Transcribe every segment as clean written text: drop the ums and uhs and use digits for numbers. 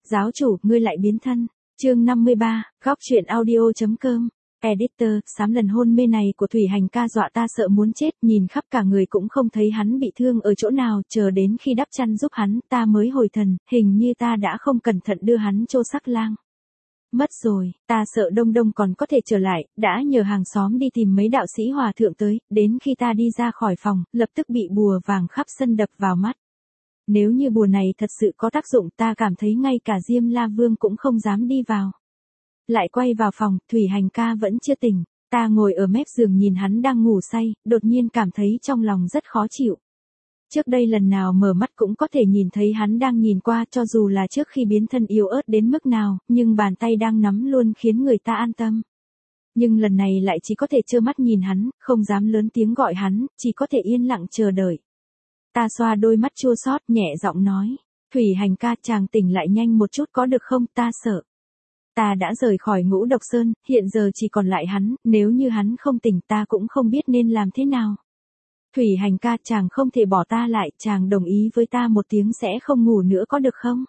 Giáo chủ, ngươi lại biến thân. Chương 53, góc truyện audio.com. Editor, sám lần hôn mê này của Thủy Hành ca dọa ta sợ muốn chết, nhìn khắp cả người cũng không thấy hắn bị thương ở chỗ nào, chờ đến khi đắp chăn giúp hắn, ta mới hồi thần, hình như ta đã không cẩn thận đưa hắn chô sắc lang. Mất rồi, ta sợ Đông Đông còn có thể trở lại, đã nhờ hàng xóm đi tìm mấy đạo sĩ hòa thượng tới, đến khi ta đi ra khỏi phòng, lập tức bị bùa vàng khắp sân đập vào mắt. Nếu như bùa này thật sự có tác dụng, ta cảm thấy ngay cả Diêm La Vương cũng không dám đi vào. Lại quay vào phòng, Thủy Hành ca vẫn chưa tỉnh, ta ngồi ở mép giường nhìn hắn đang ngủ say, đột nhiên cảm thấy trong lòng rất khó chịu. Trước đây lần nào mở mắt cũng có thể nhìn thấy hắn đang nhìn qua, cho dù là trước khi biến thân yếu ớt đến mức nào, nhưng bàn tay đang nắm luôn khiến người ta an tâm. Nhưng lần này lại chỉ có thể trơ mắt nhìn hắn, không dám lớn tiếng gọi hắn, chỉ có thể yên lặng chờ đợi. Ta xoa đôi mắt chua xót, nhẹ giọng nói, Thủy Hành ca, chàng tỉnh lại nhanh một chút có được không, ta sợ. Ta đã rời khỏi Ngũ Độc Sơn, hiện giờ chỉ còn lại hắn, nếu như hắn không tỉnh ta cũng không biết nên làm thế nào. Thủy Hành ca, chàng không thể bỏ ta lại, chàng đồng ý với ta một tiếng sẽ không ngủ nữa có được không?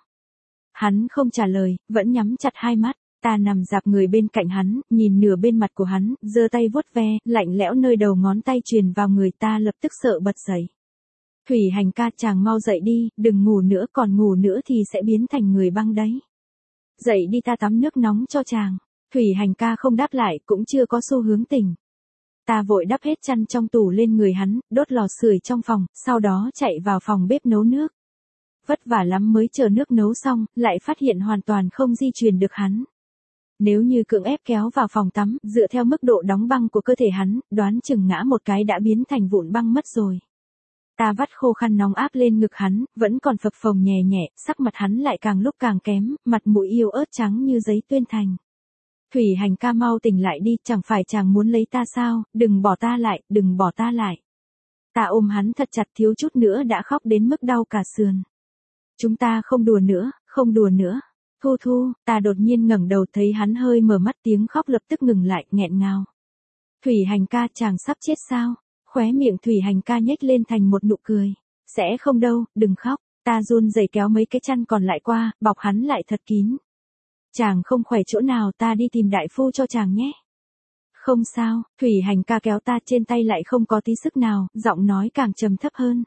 Hắn không trả lời, vẫn nhắm chặt hai mắt, ta nằm dạp người bên cạnh hắn, nhìn nửa bên mặt của hắn, giơ tay vuốt ve, lạnh lẽo nơi đầu ngón tay truyền vào người ta, lập tức sợ bật dậy. Thủy Hành ca, chàng mau dậy đi, đừng ngủ nữa, còn ngủ nữa thì sẽ biến thành người băng đấy. Dậy đi, ta tắm nước nóng cho chàng. Thủy Hành ca không đáp lại, cũng chưa có xu hướng tỉnh. Ta vội đắp hết chăn trong tủ lên người hắn, đốt lò sưởi trong phòng, sau đó chạy vào phòng bếp nấu nước. Vất vả lắm mới chờ nước nấu xong, lại phát hiện hoàn toàn không di truyền được hắn. Nếu như cưỡng ép kéo vào phòng tắm, dựa theo mức độ đóng băng của cơ thể hắn, đoán chừng ngã một cái đã biến thành vụn băng mất rồi. Ta vắt khô khăn nóng áp lên ngực hắn, vẫn còn phập phồng nhẹ nhẹ, sắc mặt hắn lại càng lúc càng kém, mặt mũi yếu ớt trắng như giấy tuyên thành. Thủy Hành ca, mau tỉnh lại đi, chẳng phải chàng muốn lấy ta sao, đừng bỏ ta lại, đừng bỏ ta lại. Ta ôm hắn thật chặt, thiếu chút nữa đã khóc đến mức đau cả sườn. Chúng ta không đùa nữa, không đùa nữa. Thu Thu, ta đột nhiên ngẩng đầu thấy hắn hơi mở mắt, tiếng khóc lập tức ngừng lại, nghẹn ngào. Thủy Hành ca, chàng sắp chết sao? Khóe miệng Thủy Hành ca nhếch lên thành một nụ cười. Sẽ không đâu, đừng khóc. Ta run rẩy kéo mấy cái chăn còn lại qua, bọc hắn lại thật kín. Chàng không khỏe chỗ nào, ta đi tìm đại phu cho chàng nhé. Không sao, Thủy Hành ca kéo ta, trên tay lại không có tí sức nào, giọng nói càng trầm thấp hơn.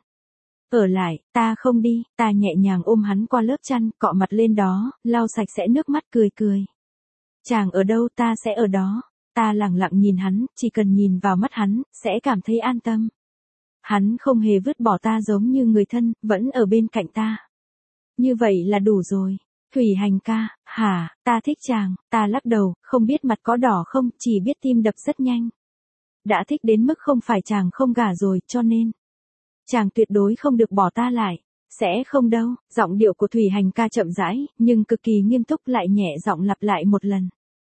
Ở lại, ta không đi, ta nhẹ nhàng ôm hắn qua lớp chăn, cọ mặt lên đó, lau sạch sẽ nước mắt, cười cười. Chàng ở đâu ta sẽ ở đó. Ta lẳng lặng nhìn hắn, chỉ cần nhìn vào mắt hắn, sẽ cảm thấy an tâm. Hắn không hề vứt bỏ ta giống như người thân, vẫn ở bên cạnh ta. Như vậy là đủ rồi. Thủy Hành ca, hả, ta thích chàng, ta lắc đầu, không biết mặt có đỏ không, chỉ biết tim đập rất nhanh. Đã thích đến mức không phải chàng không gả rồi, cho nên. Chàng tuyệt đối không được bỏ ta lại. Sẽ không đâu, giọng điệu của Thủy Hành ca chậm rãi, nhưng cực kỳ nghiêm túc, lại nhẹ giọng lặp lại một lần.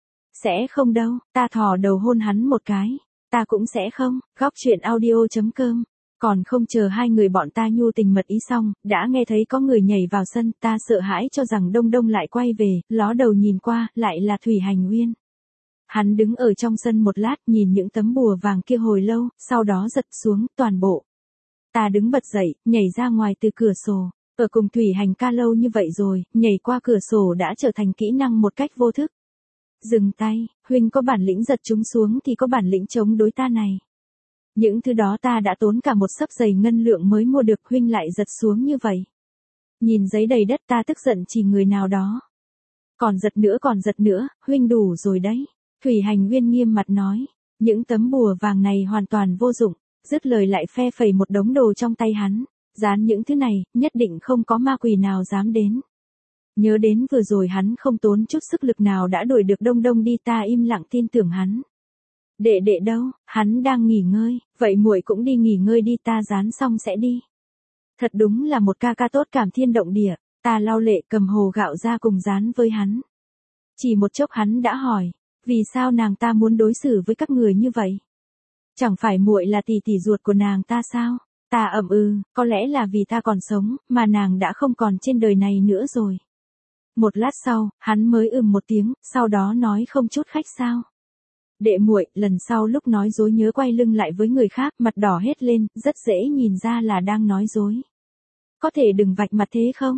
Sẽ không đâu, ta thò đầu hôn hắn một cái. Ta cũng sẽ không, góc truyện audio.com. Còn không chờ hai người bọn ta nhu tình mật ý xong, đã nghe thấy có người nhảy vào sân, ta sợ hãi cho rằng Đông Đông lại quay về, ló đầu nhìn qua, lại là Thủy Hành Uyên. Hắn đứng ở trong sân một lát, nhìn những tấm bùa vàng kia hồi lâu, sau đó giật xuống, toàn bộ. Ta đứng bật dậy, nhảy ra ngoài từ cửa sổ. Ở cùng Thủy Hành ca lâu như vậy rồi, nhảy qua cửa sổ đã trở thành kỹ năng một cách vô thức. Dừng tay, huynh có bản lĩnh giật chúng xuống thì có bản lĩnh chống đối ta này. Những thứ đó ta đã tốn cả một xấp giày ngân lượng mới mua được, huynh lại giật xuống như vậy. Nhìn giấy đầy đất, ta tức giận chỉ người nào đó. Còn giật nữa, huynh đủ rồi đấy. Thủy Hành Uyên nghiêm mặt nói, những tấm bùa vàng này hoàn toàn vô dụng, dứt lời lại phe phẩy một đống đồ trong tay hắn. Dán những thứ này, nhất định không có ma quỷ nào dám đến. Nhớ đến vừa rồi hắn không tốn chút sức lực nào đã đuổi được Đông Đông đi, ta im lặng tin tưởng hắn. Đệ đệ đâu, hắn đang nghỉ ngơi, vậy muội cũng đi nghỉ ngơi đi, ta dán xong sẽ đi. Thật đúng là một ca ca tốt cảm thiên động địa, ta lau lệ cầm hồ gạo ra cùng dán với hắn. Chỉ một chốc hắn đã hỏi, vì sao nàng ta muốn đối xử với các người như vậy? Chẳng phải muội là tỷ tỷ ruột của nàng ta sao? Ta ậm có lẽ là vì ta còn sống, mà nàng đã không còn trên đời này nữa rồi. Một lát sau, hắn mới một tiếng, sau đó nói không chút khách sao. Đệ muội, lần sau lúc nói dối nhớ quay lưng lại với người khác, mặt đỏ hết lên, rất dễ nhìn ra là đang nói dối. Có thể đừng vạch mặt thế không?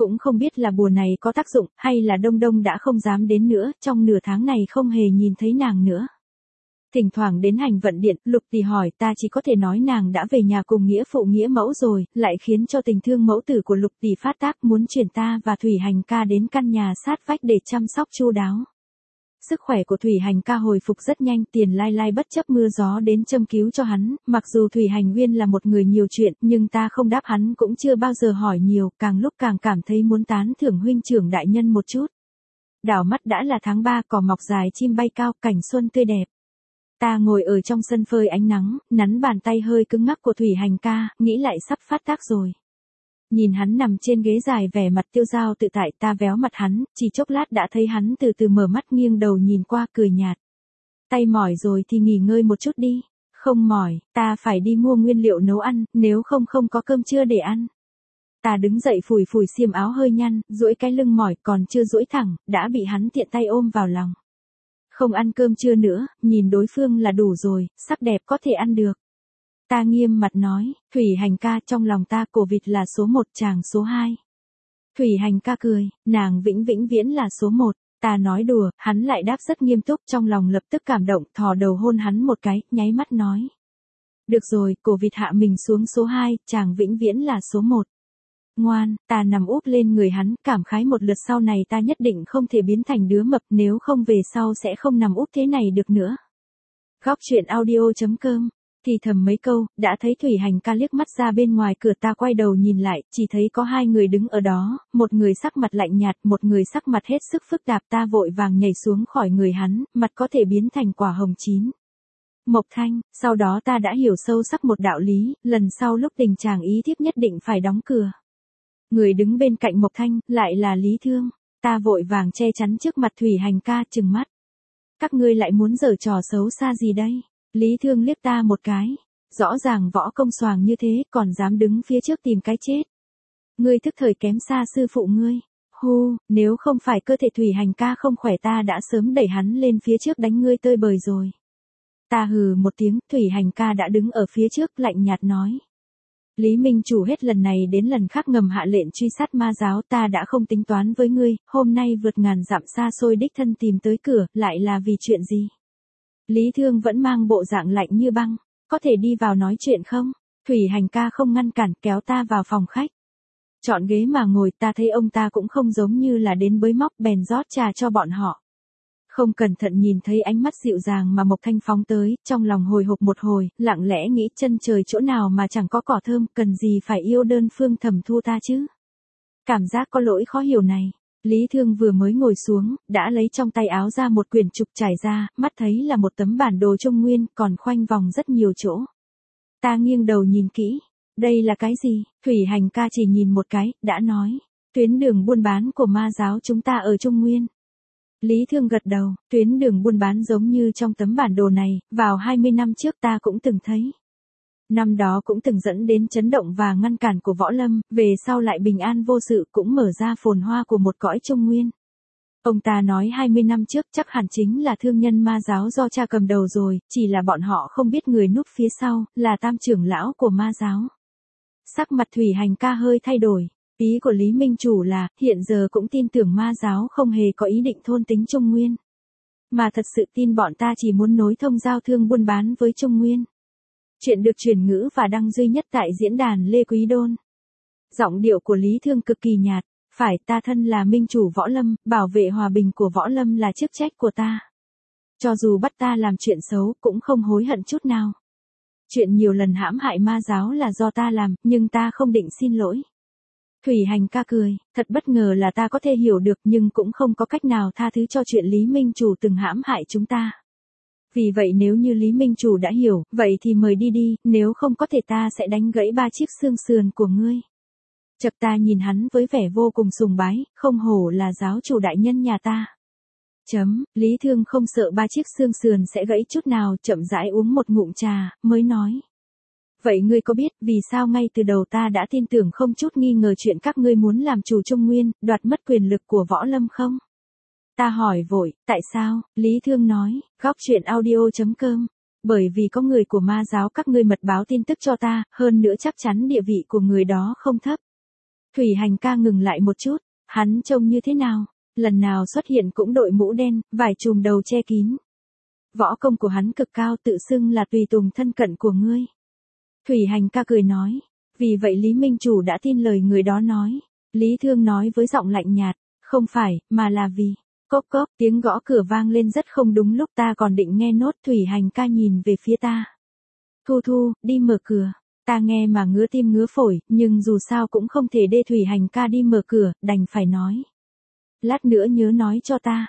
Cũng không biết là bùa này có tác dụng, hay là Đông Đông đã không dám đến nữa, trong nửa tháng này không hề nhìn thấy nàng nữa. Thỉnh thoảng đến hành vận điện, Lục Tỷ hỏi, ta chỉ có thể nói nàng đã về nhà cùng nghĩa phụ nghĩa mẫu rồi, lại khiến cho tình thương mẫu tử của Lục Tỷ phát tác, muốn chuyển ta và Thủy Hành ca đến căn nhà sát vách để chăm sóc chu đáo. Sức khỏe của Thủy Hành ca hồi phục rất nhanh, Tiền Lai Lai bất chấp mưa gió đến châm cứu cho hắn, mặc dù Thủy Hành Nguyên là một người nhiều chuyện, nhưng ta không đáp hắn cũng chưa bao giờ hỏi nhiều, càng lúc càng cảm thấy muốn tán thưởng huynh trưởng đại nhân một chút. Đảo mắt đã là tháng 3, cỏ mọc dài chim bay cao, cảnh xuân tươi đẹp. Ta ngồi ở trong sân phơi ánh nắng, nắn bàn tay hơi cứng ngắc của Thủy Hành ca, nghĩ lại sắp phát tác rồi. Nhìn hắn nằm trên ghế dài vẻ mặt tiêu dao tự tại, ta véo mặt hắn, chỉ chốc lát đã thấy hắn từ từ mở mắt nghiêng đầu nhìn qua cười nhạt. Tay mỏi rồi thì nghỉ ngơi một chút đi. Không mỏi, ta phải đi mua nguyên liệu nấu ăn, nếu không không có cơm trưa để ăn. Ta đứng dậy phủi phủi xiêm áo hơi nhăn, duỗi cái lưng mỏi còn chưa duỗi thẳng, đã bị hắn tiện tay ôm vào lòng. Không ăn cơm trưa nữa, nhìn đối phương là đủ rồi, sắc đẹp có thể ăn được. Ta nghiêm mặt nói, Thủy Hành ca, trong lòng ta cổ vịt là số 1, chàng số 2. Thủy Hành ca cười, nàng vĩnh viễn là số 1. Ta nói đùa, hắn lại đáp rất nghiêm túc, trong lòng lập tức cảm động, thò đầu hôn hắn một cái, nháy mắt nói. Được rồi, cổ vịt hạ mình xuống số 2, chàng vĩnh viễn là số 1. Ngoan, ta nằm úp lên người hắn, cảm khái một lượt, sau này ta nhất định không thể biến thành đứa mập, nếu không về sau sẽ không nằm úp thế này được nữa. Góc truyện audio.com, thì thầm mấy câu, đã thấy Thủy Hành ca liếc mắt ra bên ngoài cửa, ta quay đầu nhìn lại, chỉ thấy có hai người đứng ở đó, một người sắc mặt lạnh nhạt, một người sắc mặt hết sức phức tạp, ta vội vàng nhảy xuống khỏi người hắn, mặt có thể biến thành quả hồng chín. Mộc Thanh, sau đó ta đã hiểu sâu sắc một đạo lý, lần sau lúc tình chàng ý thiếp nhất định phải đóng cửa. Người đứng bên cạnh Mộc Thanh, lại là Lý Thương. Ta vội vàng che chắn trước mặt Thủy Hành ca, trừng mắt. Các ngươi lại muốn giở trò xấu xa gì đây? Lý Thương liếc ta một cái. Rõ ràng võ công xoàng như thế, còn dám đứng phía trước tìm cái chết. Ngươi thức thời kém xa sư phụ ngươi. Hu, nếu không phải cơ thể Thủy Hành ca không khỏe ta đã sớm đẩy hắn lên phía trước đánh ngươi tơi bời rồi. Ta hừ một tiếng, Thủy Hành ca đã đứng ở phía trước, lạnh nhạt nói. Lý Minh chủ hết lần này đến lần khác ngầm hạ lệnh truy sát ma giáo, ta đã không tính toán với ngươi, hôm nay vượt ngàn dặm xa xôi đích thân tìm tới cửa, lại là vì chuyện gì? Lý Thương vẫn mang bộ dạng lạnh như băng, có thể đi vào nói chuyện không? Thủy Hành ca không ngăn cản, kéo ta vào phòng khách. Chọn ghế mà ngồi, ta thấy ông ta cũng không giống như là đến bới móc, bèn rót trà cho bọn họ. Không cẩn thận nhìn thấy ánh mắt dịu dàng mà Mộc Thanh phóng tới, trong lòng hồi hộp một hồi, lặng lẽ nghĩ chân trời chỗ nào mà chẳng có cỏ thơm, cần gì phải yêu đơn phương Thẩm Thu ta chứ. Cảm giác có lỗi khó hiểu này. Lý Thương vừa mới ngồi xuống, đã lấy trong tay áo ra một quyển trục trải ra, mắt thấy là một tấm bản đồ Trung Nguyên, còn khoanh vòng rất nhiều chỗ. Ta nghiêng đầu nhìn kỹ, đây là cái gì? Thủy Hành ca chỉ nhìn một cái, đã nói, tuyến đường buôn bán của ma giáo chúng ta ở Trung Nguyên. Lý Thương gật đầu, tuyến đường buôn bán giống như trong tấm bản đồ này, vào 20 năm trước ta cũng từng thấy. Năm đó cũng từng dẫn đến chấn động và ngăn cản của Võ Lâm, về sau lại bình an vô sự, cũng mở ra phồn hoa của một cõi Trung Nguyên. Ông ta nói 20 năm trước chắc hẳn chính là thương nhân ma giáo do cha cầm đầu rồi, chỉ là bọn họ không biết người núp phía sau, là tam trưởng lão của ma giáo. Sắc mặt Thủy Hành ca hơi thay đổi. Ý của Lý Minh Chủ là, hiện giờ cũng tin tưởng ma giáo không hề có ý định thôn tính Trung Nguyên. Mà thật sự tin bọn ta chỉ muốn nối thông giao thương buôn bán với Trung Nguyên. Chuyện được chuyển ngữ và đăng duy nhất tại diễn đàn Lê Quý Đôn. Giọng điệu của Lý Thương cực kỳ nhạt, phải, ta thân là Minh Chủ Võ Lâm, bảo vệ hòa bình của Võ Lâm là chức trách của ta. Cho dù bắt ta làm chuyện xấu, cũng không hối hận chút nào. Chuyện nhiều lần hãm hại ma giáo là do ta làm, nhưng ta không định xin lỗi. Thủy Hành ca cười, thật bất ngờ là ta có thể hiểu được, nhưng cũng không có cách nào tha thứ cho chuyện Lý Minh Chủ từng hãm hại chúng ta. Vì vậy nếu như Lý Minh Chủ đã hiểu, vậy thì mời đi đi, nếu không có thể ta sẽ đánh gãy 3 chiếc xương sườn của ngươi. Chợt ta nhìn hắn với vẻ vô cùng sùng bái, không hổ là giáo chủ đại nhân nhà ta. Lý Thương không sợ 3 chiếc xương sườn sẽ gãy chút nào, chậm rãi uống một ngụm trà, mới nói. Vậy ngươi có biết vì sao ngay từ đầu ta đã tin tưởng không chút nghi ngờ chuyện các ngươi muốn làm chủ Trung Nguyên, đoạt mất quyền lực của Võ Lâm không? Ta hỏi vội, tại sao? Lý Thương nói, góc truyện audio.com. Bởi vì có người của ma giáo các ngươi mật báo tin tức cho ta, hơn nữa chắc chắn địa vị của người đó không thấp. Thủy Hành ca ngừng lại một chút, hắn trông như thế nào? Lần nào xuất hiện cũng đội mũ đen, vải chùm đầu che kín. Võ công của hắn cực cao, tự xưng là tùy tùng thân cận của ngươi. Thủy Hành ca cười nói, vì vậy Lý Minh Chủ đã tin lời người đó nói. Lý Thương nói với giọng lạnh nhạt, không phải, mà là vì, cốc cốc, tiếng gõ cửa vang lên rất không đúng lúc ta còn định nghe nốt. Thủy Hành ca nhìn về phía ta. Thu Thu, đi mở cửa. Ta nghe mà ngứa tim ngứa phổi, nhưng dù sao cũng không thể để Thủy Hành ca đi mở cửa, đành phải nói. Lát nữa nhớ nói cho ta.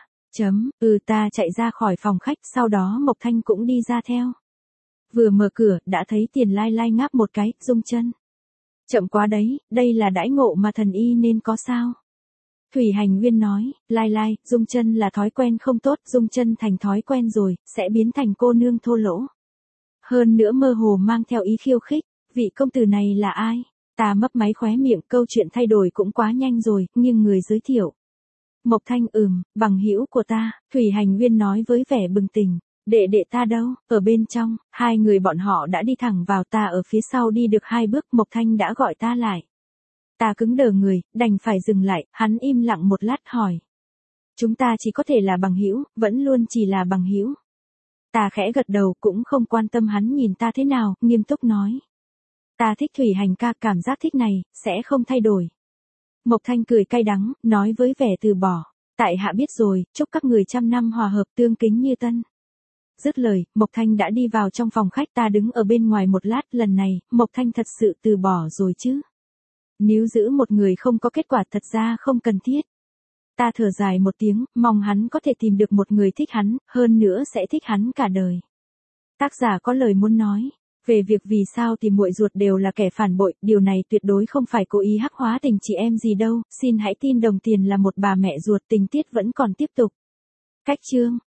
Ta chạy ra khỏi phòng khách, sau đó Mộc Thanh cũng đi ra theo. Vừa mở cửa, đã thấy Tiền Lai Lai ngáp một cái, rung chân. Chậm quá đấy, đây là đãi ngộ mà thần y nên có sao? Thủy Hành Viên nói, Lai Lai, rung chân là thói quen không tốt, rung chân thành thói quen rồi, sẽ biến thành cô nương thô lỗ. Hơn nữa mơ hồ mang theo ý khiêu khích, vị công tử này là ai? Ta mấp máy khóe miệng, câu chuyện thay đổi cũng quá nhanh rồi, nhưng người giới thiệu. Mộc Thanh bằng hữu của ta, Thủy Hành Viên nói với vẻ bừng tỉnh. Đệ đệ ta đâu? Ở bên trong. Hai người bọn họ đã đi thẳng vào, ta ở phía sau đi được 2 bước, Mộc Thanh đã gọi ta lại. Ta cứng đờ người, đành phải dừng lại, hắn im lặng một lát hỏi. Chúng ta chỉ có thể là bằng hữu, vẫn luôn chỉ là bằng hữu. Ta khẽ gật đầu, cũng không quan tâm hắn nhìn ta thế nào, nghiêm túc nói. Ta thích Thủy Hành ca, cảm giác thích này, sẽ không thay đổi. Mộc Thanh cười cay đắng, nói với vẻ từ bỏ. Tại hạ biết rồi, chúc các người 100 năm hòa hợp tương kính như tân. Dứt lời, Mộc Thanh đã đi vào trong phòng khách, ta đứng ở bên ngoài một lát, lần này, Mộc Thanh thật sự từ bỏ rồi chứ. Níu giữ một người không có kết quả thật ra không cần thiết. Ta thở dài một tiếng, mong hắn có thể tìm được một người thích hắn, hơn nữa sẽ thích hắn cả đời. Tác giả có lời muốn nói. Về việc vì sao thì muội ruột đều là kẻ phản bội, điều này tuyệt đối không phải cố ý hắc hóa tình chị em gì đâu, xin hãy tin đồng tiền là một bà mẹ ruột, tình tiết vẫn còn tiếp tục. Cách chương